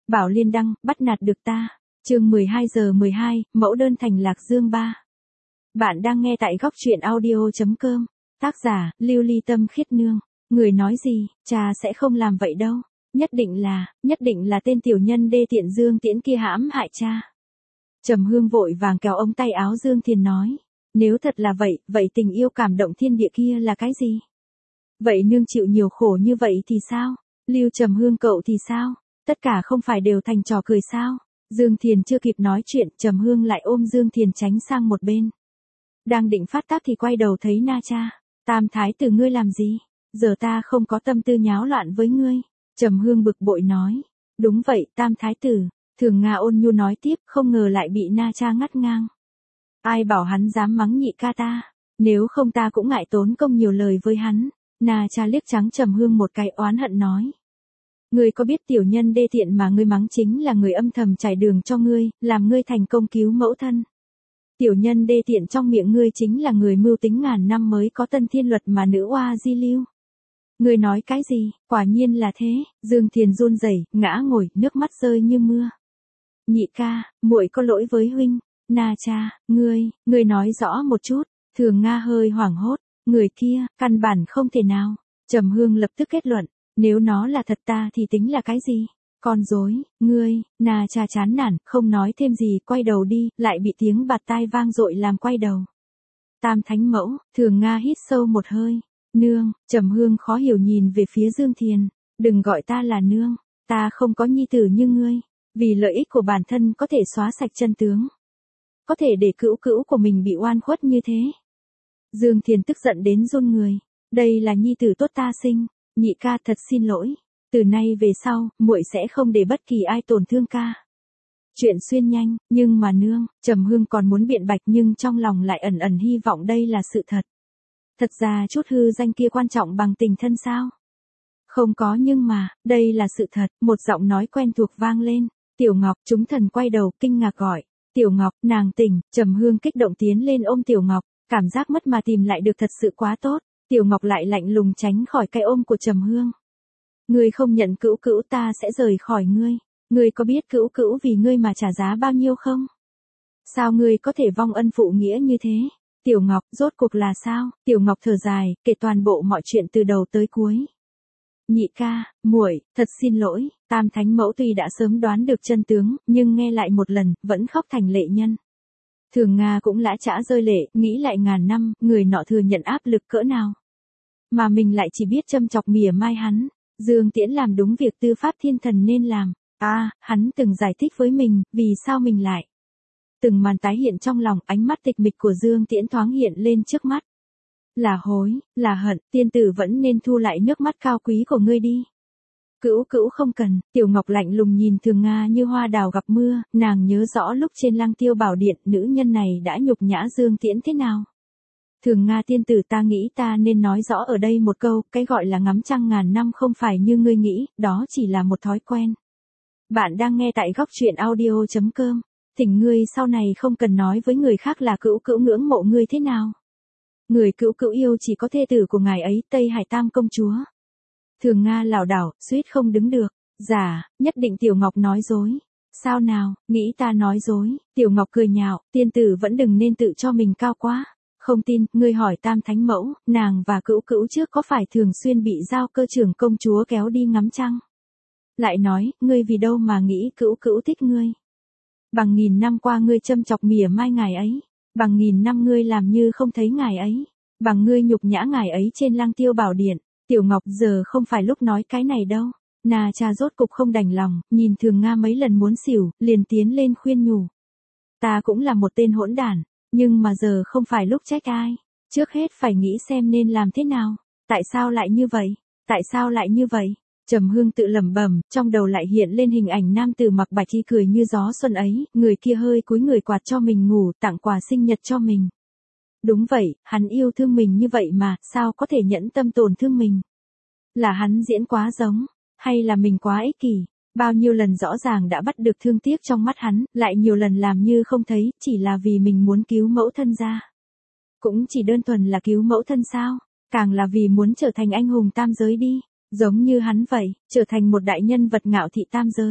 Bảo Liên đăng, bắt nạt được ta. Chương 12:12, mẫu đơn thành Lạc Dương 3. Bạn đang nghe tại góc truyện audio.com. Tác giả, Lưu Ly Tâm Khiết Nương. Người nói gì, cha sẽ không làm vậy đâu. Nhất định là tên tiểu nhân đê tiện Dương Tiễn kia hãm hại cha. Trầm Hương vội vàng kéo ống tay áo Dương Thiền nói. Nếu thật là vậy, vậy tình yêu cảm động thiên địa kia là cái gì? Vậy nương chịu nhiều khổ như vậy thì sao? Lưu Trầm Hương cậu thì sao? Tất cả không phải đều thành trò cười sao? Dương Thiền chưa kịp nói chuyện, Trầm Hương lại ôm Dương Thiền tránh sang một bên. Đang định phát tác thì quay đầu thấy Na Cha. Tam thái tử ngươi làm gì? Giờ ta không có tâm tư nháo loạn với ngươi. Trầm Hương bực bội nói. Đúng vậy, Tam thái tử. Thường Nga ôn nhu nói tiếp, không ngờ lại bị Na Cha ngắt ngang. Ai bảo hắn dám mắng nhị ca ta? Nếu không ta cũng ngại tốn công nhiều lời với hắn. Na Cha liếc trắng Trầm Hương một cái oán hận nói. Ngươi có biết tiểu nhân đê tiện mà ngươi mắng chính là người âm thầm trải đường cho ngươi, làm ngươi thành công cứu mẫu thân. Tiểu nhân đê tiện trong miệng ngươi chính là người mưu tính ngàn năm mới có tân thiên luật mà nữ oa di lưu. Ngươi nói cái gì, quả nhiên là thế. Dương Thiền run rẩy, ngã ngồi, nước mắt rơi như mưa. Nhị ca, muội có lỗi với huynh. Na Cha, ngươi nói rõ một chút. Thường Nga hơi hoảng hốt, người kia, căn bản không thể nào. Trầm Hương lập tức kết luận. Nếu nó là thật ta thì tính là cái gì? Con dối, Na Cha chán nản, không nói thêm gì, quay đầu đi, lại bị tiếng bạt tai vang dội làm quay đầu. Tam thánh mẫu, Thường Nga hít sâu một hơi. Nương, Trầm Hương khó hiểu nhìn về phía Dương Thiền. Đừng gọi ta là nương, ta không có nhi tử như ngươi. Vì lợi ích của bản thân có thể xóa sạch chân tướng. Có thể để cữu cữu của mình bị oan khuất như thế. Dương Thiền tức giận đến run người. Đây là nhi tử tốt ta sinh. Nhị ca thật xin lỗi. Từ nay về sau, muội sẽ không để bất kỳ ai tổn thương ca. Chuyện xuyên nhanh, nhưng mà nương, Trầm Hương còn muốn biện bạch nhưng trong lòng lại ẩn ẩn hy vọng đây là sự thật. Thật ra chút hư danh kia quan trọng bằng tình thân sao? Không có nhưng mà, đây là sự thật, một giọng nói quen thuộc vang lên. Tiểu Ngọc, chúng thần quay đầu, kinh ngạc gọi. Tiểu Ngọc, nàng tỉnh, Trầm Hương kích động tiến lên ôm Tiểu Ngọc, cảm giác mất mà tìm lại được thật sự quá tốt. Tiểu Ngọc lại lạnh lùng tránh khỏi cái ôm của Trầm Hương. Ngươi không nhận cữu cữu ta sẽ rời khỏi ngươi. Ngươi có biết cữu cữu vì ngươi mà trả giá bao nhiêu không? Sao ngươi có thể vong ân phụ nghĩa như thế? Tiểu Ngọc, rốt cuộc là sao? Tiểu Ngọc thở dài, kể toàn bộ mọi chuyện từ đầu tới cuối. Nhị ca, muội, thật xin lỗi. Tam thánh mẫu tuy đã sớm đoán được chân tướng, nhưng nghe lại một lần, vẫn khóc thành lệ nhân. Thường Nga cũng lã chã rơi lệ, nghĩ lại ngàn năm, người nọ thừa nhận áp lực cỡ nào. Mà mình lại chỉ biết châm chọc mỉa mai hắn. Dương Tiễn làm đúng việc tư pháp thiên thần nên làm. Hắn từng giải thích với mình, vì sao mình lại. Từng màn tái hiện trong lòng, ánh mắt tịch mịch của Dương Tiễn thoáng hiện lên trước mắt. Là hối, là hận, tiên tử vẫn nên thu lại nước mắt cao quý của ngươi đi. Cữu cữu không cần. Tiểu Ngọc lạnh lùng nhìn Thường Nga như hoa đào gặp mưa, nàng nhớ rõ lúc trên Lăng Tiêu Bảo Điện, nữ nhân này đã nhục nhã Dương Tiễn thế nào. Thường Nga tiên tử, ta nghĩ ta nên nói rõ ở đây một câu, cái gọi là ngắm trăng ngàn năm không phải như ngươi nghĩ, đó chỉ là một thói quen. Bạn đang nghe tại góc truyện audio.com. Thỉnh ngươi sau này không cần nói với người khác là cữu cữu ngưỡng mộ ngươi thế nào. Người cữu cữu yêu chỉ có thê tử của ngài ấy, Tây Hải Tam công chúa. Thường Nga lảo đảo, suýt không đứng được. Dạ, nhất định Tiểu Ngọc nói dối. Sao nào, nghĩ ta nói dối. Tiểu Ngọc cười nhạo, tiên tử vẫn đừng nên tự cho mình cao quá. Không tin, ngươi hỏi Tam thánh mẫu, nàng và cữu cữu trước có phải thường xuyên bị giao cơ trưởng công chúa kéo đi ngắm trăng? Lại nói, ngươi vì đâu mà nghĩ cữu cữu thích ngươi? Bằng nghìn năm qua ngươi châm chọc mỉa mai ngài ấy, bằng nghìn năm ngươi làm như không thấy ngài ấy, bằng ngươi nhục nhã ngài ấy trên Lăng Tiêu Bảo Điện. Tiểu Ngọc, giờ không phải lúc nói cái này đâu. Na Cha rốt cục không đành lòng, nhìn Thường Nga mấy lần muốn xỉu, liền tiến lên khuyên nhủ. Ta cũng là một tên hỗn đản, nhưng mà giờ không phải lúc trách ai. Trước hết phải nghĩ xem nên làm thế nào. Tại sao lại như vậy? Tại sao lại như vậy? Trầm Hương tự lẩm bẩm, trong đầu lại hiện lên hình ảnh nam tử mặc bạch y cười như gió xuân ấy, người kia hơi cúi người quạt cho mình ngủ, tặng quà sinh nhật cho mình. Đúng vậy, hắn yêu thương mình như vậy mà, sao có thể nhẫn tâm tổn thương mình? Là hắn diễn quá giống, hay là mình quá ích kỷ? Bao nhiêu lần rõ ràng đã bắt được thương tiếc trong mắt hắn, lại nhiều lần làm như không thấy, chỉ là vì mình muốn cứu mẫu thân ra. Cũng chỉ đơn thuần là cứu mẫu thân sao? Càng là vì muốn trở thành anh hùng tam giới đi. Giống như hắn vậy, trở thành một đại nhân vật ngạo thị tam giới.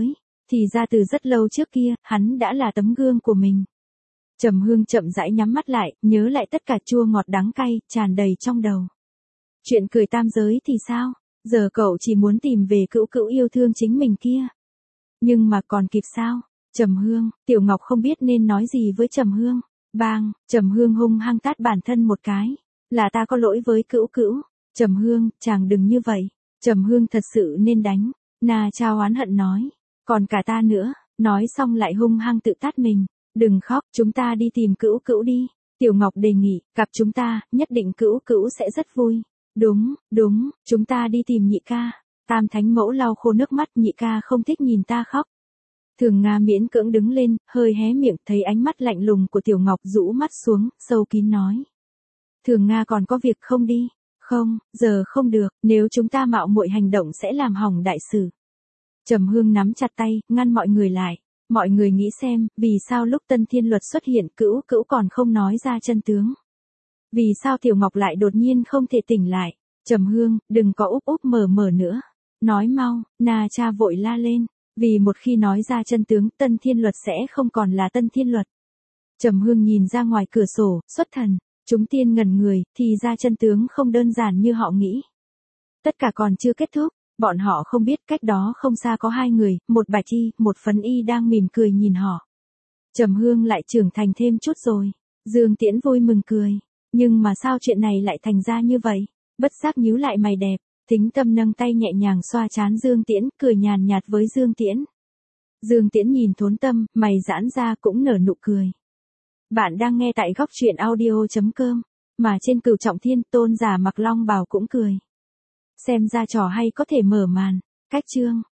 Thì ra từ rất lâu trước kia, hắn đã là tấm gương của mình. Trầm Hương chậm rãi nhắm mắt lại, nhớ lại tất cả chua ngọt đắng cay, tràn đầy trong đầu. Chuyện cười tam giới thì sao? Giờ cậu chỉ muốn tìm về cữu cữu yêu thương chính mình kia. Nhưng mà còn kịp sao? Trầm Hương, Tiểu Ngọc không biết nên nói gì với Trầm Hương. Bang, Trầm Hương hung hăng tát bản thân một cái. Là ta có lỗi với cữu cữu. Trầm Hương, chàng đừng như vậy. Trầm Hương thật sự nên đánh. Na Cha oán hận nói. Còn cả ta nữa, nói xong lại hung hăng tự tát mình. Đừng khóc, chúng ta đi tìm cữu cữu đi. Tiểu Ngọc đề nghị, gặp chúng ta, nhất định cữu cữu sẽ rất vui. Đúng, chúng ta đi tìm nhị ca. Tam Thánh Mẫu lau khô nước mắt, nhị ca không thích nhìn ta khóc. Thường Nga miễn cưỡng đứng lên, hơi hé miệng, thấy ánh mắt lạnh lùng của Tiểu Ngọc rũ mắt xuống, sâu kín nói. Thường Nga còn có việc không đi? Không, giờ không được, nếu chúng ta mạo muội hành động sẽ làm hỏng đại sự. Trầm Hương nắm chặt tay, ngăn mọi người lại. Mọi người nghĩ xem, vì sao lúc Tân Thiên Luật xuất hiện cữu cữu còn không nói ra chân tướng? Vì sao Tiểu Ngọc lại đột nhiên không thể tỉnh lại? Trầm Hương, đừng có úp úp mở nữa. Nói mau, Na Cha vội la lên. Vì một khi nói ra chân tướng, Tân Thiên Luật sẽ không còn là Tân Thiên Luật. Trầm Hương nhìn ra ngoài cửa sổ, xuất thần. Chúng tiên ngẩn người, thì ra chân tướng không đơn giản như họ nghĩ. Tất cả còn chưa kết thúc, bọn họ không biết cách đó không xa có hai người, một Bạch Y, một Phấn Y đang mỉm cười nhìn họ. Trầm Hương lại trưởng thành thêm chút rồi. Dương Tiễn vui mừng cười. Nhưng mà sao chuyện này lại thành ra như vậy? Bất giác nhíu lại mày đẹp. Thính Tâm nâng tay nhẹ nhàng xoa trán Dương Tiễn, cười nhàn nhạt với Dương Tiễn. Dương Tiễn nhìn Thốn Tâm, mày giãn ra cũng nở nụ cười. Bạn đang nghe tại góc truyện audio.com, mà trên Cửu Trọng Thiên, Tôn giả mặc long bào cũng cười. Xem ra trò hay có thể mở màn. Cách chương